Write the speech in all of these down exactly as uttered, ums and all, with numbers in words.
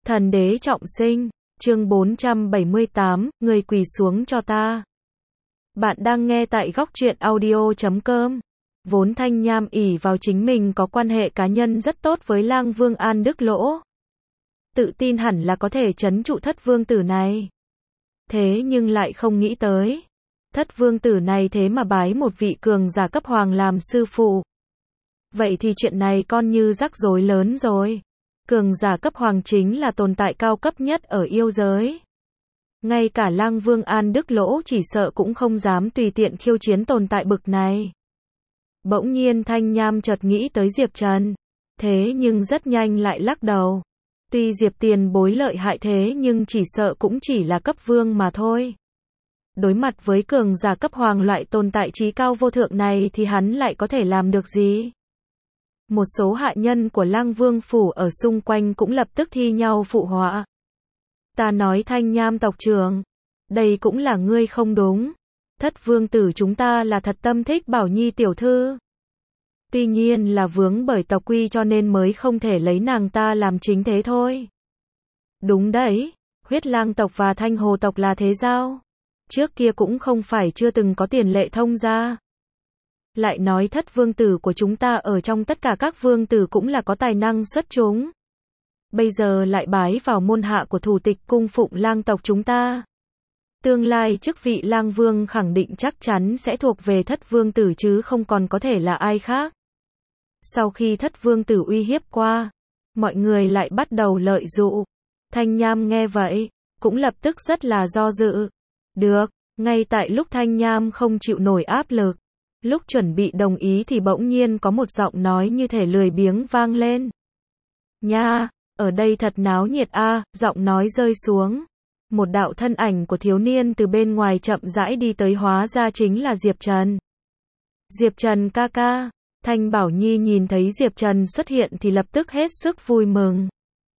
Thần đế trọng sinh, chương bốn trăm bảy mươi tám, người quỳ xuống cho ta. Bạn đang nghe tại góc truyện audio chấm com. Vốn Thanh Nham ỷ vào chính mình có quan hệ cá nhân rất tốt với Lang Vương An Đức Lỗ. Tự tin hẳn là có thể trấn trụ thất vương tử này. Thế nhưng lại không nghĩ tới. Thất vương tử này thế mà bái một vị cường giả cấp hoàng làm sư phụ. Vậy thì chuyện này coi như rắc rối lớn rồi. Cường giả cấp hoàng chính là tồn tại cao cấp nhất ở yêu giới. Ngay cả Lang Vương An Đức Lỗ chỉ sợ cũng không dám tùy tiện khiêu chiến tồn tại bực này. Bỗng nhiên Thanh Nham chợt nghĩ tới Diệp Trần. Thế nhưng rất nhanh lại lắc đầu. Tuy Diệp tiền bối lợi hại thế nhưng chỉ sợ cũng chỉ là cấp vương mà thôi. Đối mặt với cường giả cấp hoàng loại tồn tại trí cao vô thượng này thì hắn lại có thể làm được gì? Một số hạ nhân của Lang Vương phủ ở xung quanh cũng lập tức thi nhau phụ họa. Ta nói Thanh Nham tộc trưởng, đây cũng là ngươi không đúng. Thất vương tử chúng ta là thật tâm thích Bảo Nhi tiểu thư. Tuy nhiên là vướng bởi tộc quy cho nên mới không thể lấy nàng ta làm chính thế thôi. Đúng đấy, huyết lang tộc và thanh hồ tộc là thế giao. Trước kia cũng không phải chưa từng có tiền lệ thông ra. Lại nói thất vương tử của chúng ta ở trong tất cả các vương tử cũng là có tài năng xuất chúng. Bây giờ lại bái vào môn hạ của thủ tịch cung phụng lang tộc chúng ta. Tương lai chức vị lang vương khẳng định chắc chắn sẽ thuộc về thất vương tử chứ không còn có thể là ai khác. Sau khi thất vương tử uy hiếp qua, mọi người lại bắt đầu lợi dụ. Thanh Nham nghe vậy, cũng lập tức rất là do dự. Được, ngay tại lúc Thanh Nham không chịu nổi áp lực. Lúc chuẩn bị đồng ý thì bỗng nhiên có một giọng nói như thể lười biếng vang lên. Nha, ở đây thật náo nhiệt a, à, giọng nói rơi xuống. Một đạo thân ảnh của thiếu niên từ bên ngoài chậm rãi đi tới hóa ra chính là Diệp Trần. Diệp Trần ca ca, Thanh Bảo Nhi nhìn thấy Diệp Trần xuất hiện thì lập tức hết sức vui mừng.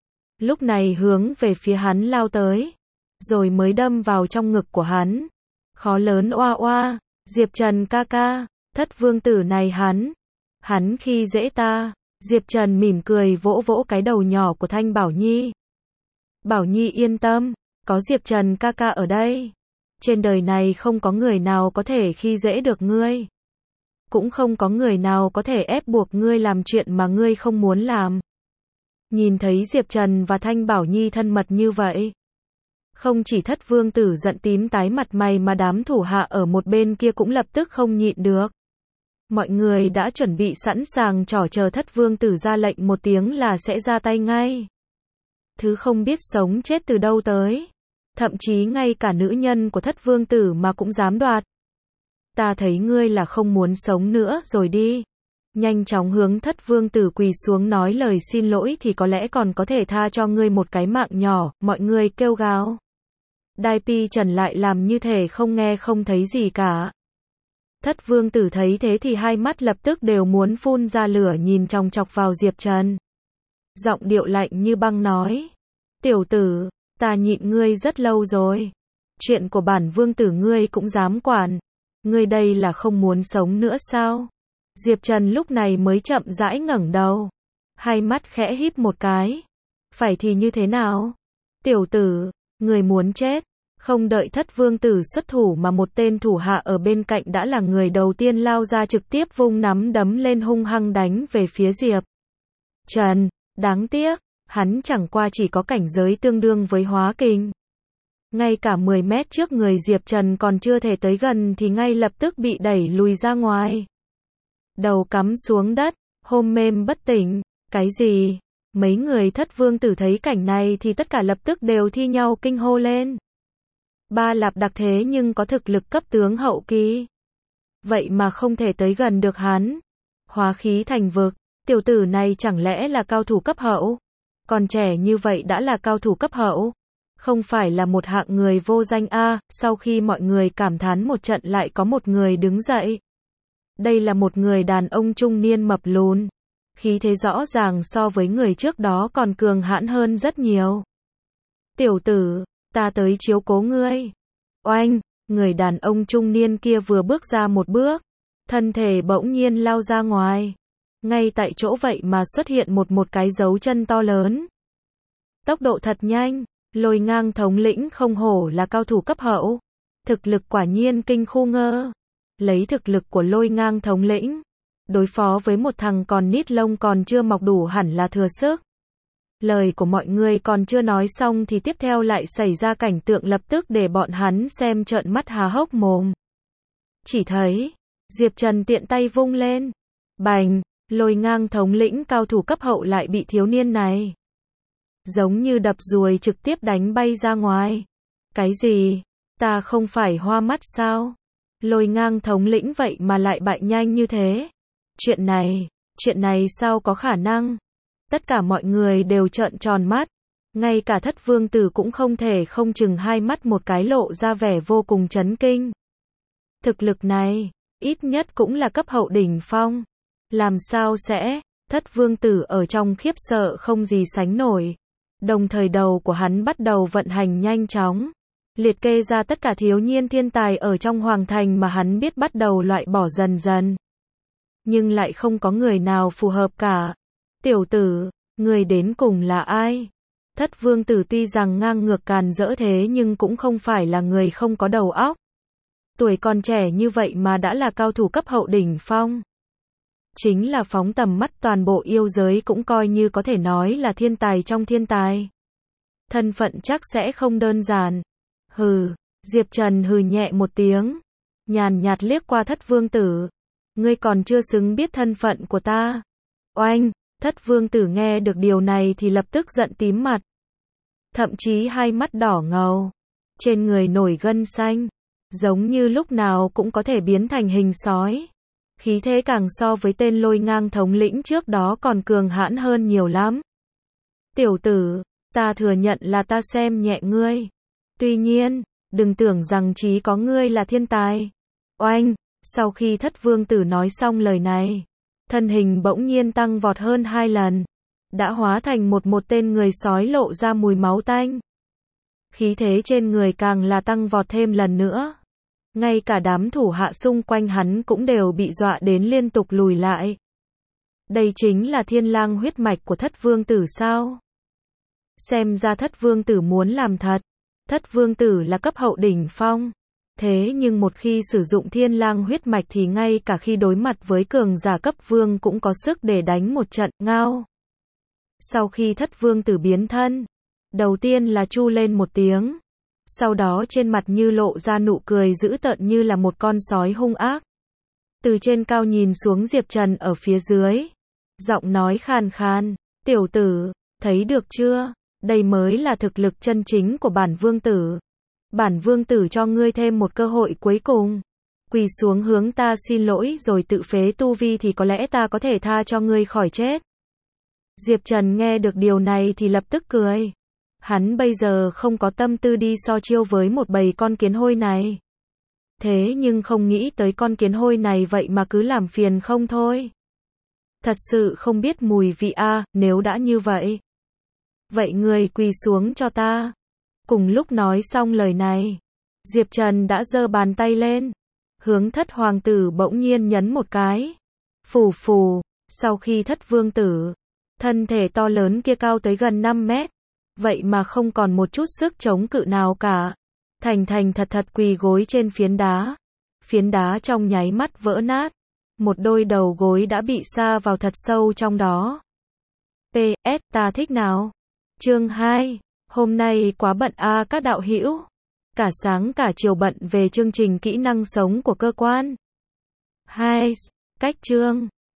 Lúc này hướng về phía hắn lao tới, rồi mới đâm vào trong ngực của hắn. Khó lớn oa oa. Diệp Trần ca ca, thất vương tử này hắn, hắn khi dễ ta. Diệp Trần mỉm cười vỗ vỗ cái đầu nhỏ của Thanh Bảo Nhi. Bảo Nhi yên tâm, có Diệp Trần ca ca ở đây. Trên đời này không có người nào có thể khi dễ được ngươi. Cũng không có người nào có thể ép buộc ngươi làm chuyện mà ngươi không muốn làm. Nhìn thấy Diệp Trần và Thanh Bảo Nhi thân mật như vậy. Không chỉ thất vương tử giận tím tái mặt mày mà đám thủ hạ ở một bên kia cũng lập tức không nhịn được. Mọi người đã chuẩn bị sẵn sàng trỏ chờ thất vương tử ra lệnh một tiếng là sẽ ra tay ngay. Thứ không biết sống chết từ đâu tới. Thậm chí ngay cả nữ nhân của thất vương tử mà cũng dám đoạt. Ta thấy ngươi là không muốn sống nữa rồi đi. Nhanh chóng hướng thất vương tử quỳ xuống nói lời xin lỗi thì có lẽ còn có thể tha cho ngươi một cái mạng nhỏ, mọi người kêu gào. Đai Pi Trần lại làm như thể không nghe không thấy gì cả. Thất vương tử thấy thế thì hai mắt lập tức đều muốn phun ra lửa nhìn chòng chọc vào Diệp Trần. Giọng điệu lạnh như băng nói. Tiểu tử, ta nhịn ngươi rất lâu rồi. Chuyện của bản vương tử ngươi cũng dám quản. Ngươi đây là không muốn sống nữa sao? Diệp Trần lúc này mới chậm rãi ngẩng đầu. Hai mắt khẽ híp một cái. Phải thì như thế nào? Tiểu tử, người muốn chết. Không đợi thất vương tử xuất thủ mà một tên thủ hạ ở bên cạnh đã là người đầu tiên lao ra trực tiếp vung nắm đấm lên hung hăng đánh về phía Diệp Trần. Đáng tiếc, hắn chẳng qua chỉ có cảnh giới tương đương với hóa kình. Ngay cả mười mét trước người Diệp Trần còn chưa thể tới gần thì ngay lập tức bị đẩy lùi ra ngoài. Đầu cắm xuống đất, hôn mềm bất tỉnh. Cái gì? Mấy người thất vương tử thấy cảnh này thì tất cả lập tức đều thi nhau kinh hô lên. Ba Lạp đặc thế nhưng có thực lực cấp tướng hậu kỳ. Vậy mà không thể tới gần được hắn. Hóa khí thành vực, tiểu tử này chẳng lẽ là cao thủ cấp hậu? Còn trẻ như vậy đã là cao thủ cấp hậu? Không phải là một hạng người vô danh a, à, sau khi mọi người cảm thán một trận lại có một người đứng dậy. Đây là một người đàn ông trung niên mập lùn. Khí thế rõ ràng so với người trước đó còn cường hãn hơn rất nhiều. Tiểu tử, ta tới chiếu cố ngươi. Oanh, người đàn ông trung niên kia vừa bước ra một bước. Thân thể bỗng nhiên lao ra ngoài. Ngay tại chỗ vậy mà xuất hiện một một cái dấu chân to lớn. Tốc độ thật nhanh, Lôi Ngang thống lĩnh không hổ là cao thủ cấp hậu. Thực lực quả nhiên kinh khu ngơ. Lấy thực lực của Lôi Ngang thống lĩnh, đối phó với một thằng còn nít lông còn chưa mọc đủ hẳn là thừa sức. Lời của mọi người còn chưa nói xong thì tiếp theo lại xảy ra cảnh tượng lập tức để bọn hắn xem trợn mắt há hốc mồm. Chỉ thấy, Diệp Trần tiện tay vung lên. Bành, Lôi Ngang thống lĩnh cao thủ cấp hậu lại bị thiếu niên này giống như đập ruồi trực tiếp đánh bay ra ngoài. Cái gì? Ta không phải hoa mắt sao? Lôi Ngang thống lĩnh vậy mà lại bại nhanh như thế. Chuyện này, chuyện này sao có khả năng? Tất cả mọi người đều trợn tròn mắt. Ngay cả Thất Vương Tử cũng không thể không chừng hai mắt một cái lộ ra vẻ vô cùng chấn kinh. Thực lực này, ít nhất cũng là cấp hậu đỉnh phong. Làm sao sẽ? Thất Vương Tử ở trong khiếp sợ không gì sánh nổi. Đồng thời đầu của hắn bắt đầu vận hành nhanh chóng. Liệt kê ra tất cả thiếu niên thiên tài ở trong hoàng thành mà hắn biết bắt đầu loại bỏ dần dần. Nhưng lại không có người nào phù hợp cả. Tiểu tử, người đến cùng là ai? Thất Vương Tử tuy rằng ngang ngược càn rỡ thế nhưng cũng không phải là người không có đầu óc. Tuổi còn trẻ như vậy mà đã là cao thủ cấp hậu đỉnh phong. Chính là phóng tầm mắt toàn bộ yêu giới cũng coi như có thể nói là thiên tài trong thiên tài. Thân phận chắc sẽ không đơn giản. Hừ, Diệp Trần hừ nhẹ một tiếng. Nhàn nhạt liếc qua Thất Vương Tử. Ngươi còn chưa xứng biết thân phận của ta. Oanh, Thất Vương Tử nghe được điều này thì lập tức giận tím mặt. Thậm chí hai mắt đỏ ngầu. Trên người nổi gân xanh. Giống như lúc nào cũng có thể biến thành hình sói. Khí thế càng so với tên Lôi Ngang thống lĩnh trước đó còn cường hãn hơn nhiều lắm. Tiểu tử, ta thừa nhận là ta xem nhẹ ngươi. Tuy nhiên, đừng tưởng rằng chỉ có ngươi là thiên tài. Oanh, sau khi Thất Vương Tử nói xong lời này, thân hình bỗng nhiên tăng vọt hơn hai lần. Đã hóa thành một một tên người sói lộ ra mùi máu tanh. Khí thế trên người càng là tăng vọt thêm lần nữa. Ngay cả đám thủ hạ xung quanh hắn cũng đều bị dọa đến liên tục lùi lại. Đây chính là thiên lang huyết mạch của Thất Vương Tử sao? Xem ra Thất Vương Tử muốn làm thật. Thất Vương Tử là cấp hậu đỉnh phong. Thế nhưng một khi sử dụng thiên lang huyết mạch thì ngay cả khi đối mặt với cường giả cấp vương cũng có sức để đánh một trận ngao. Sau khi Thất Vương Tử biến thân, đầu tiên là chu lên một tiếng. Sau đó trên mặt như lộ ra nụ cười dữ tợn như là một con sói hung ác. Từ trên cao nhìn xuống Diệp Trần ở phía dưới. Giọng nói khàn khàn, tiểu tử, thấy được chưa? Đây mới là thực lực chân chính của bản vương tử. Bản vương tử cho ngươi thêm một cơ hội cuối cùng. Quỳ xuống hướng ta xin lỗi rồi tự phế tu vi thì có lẽ ta có thể tha cho ngươi khỏi chết. Diệp Trần nghe được điều này thì lập tức cười. Hắn bây giờ không có tâm tư đi so chiêu với một bầy con kiến hôi này. Thế nhưng không nghĩ tới con kiến hôi này vậy mà cứ làm phiền không thôi. Thật sự không biết mùi vị a, à, nếu đã như vậy. Vậy người quỳ xuống cho ta. Cùng lúc nói xong lời này, Diệp Trần đã giơ bàn tay lên. Hướng Thất Hoàng Tử bỗng nhiên nhấn một cái. Phù phù, sau khi Thất Vương Tử, thân thể to lớn kia cao tới gần năm mét. Vậy mà không còn một chút sức chống cự nào cả. Thành thành thật thật quỳ gối trên phiến đá. Phiến đá trong nháy mắt vỡ nát. Một đôi đầu gối đã bị sa vào thật sâu trong đó. pê ét ta thích nào? Chương hai. Hôm nay quá bận a à các đạo hữu. Cả sáng cả chiều bận về chương trình kỹ năng sống của cơ quan. hai. Cách chương.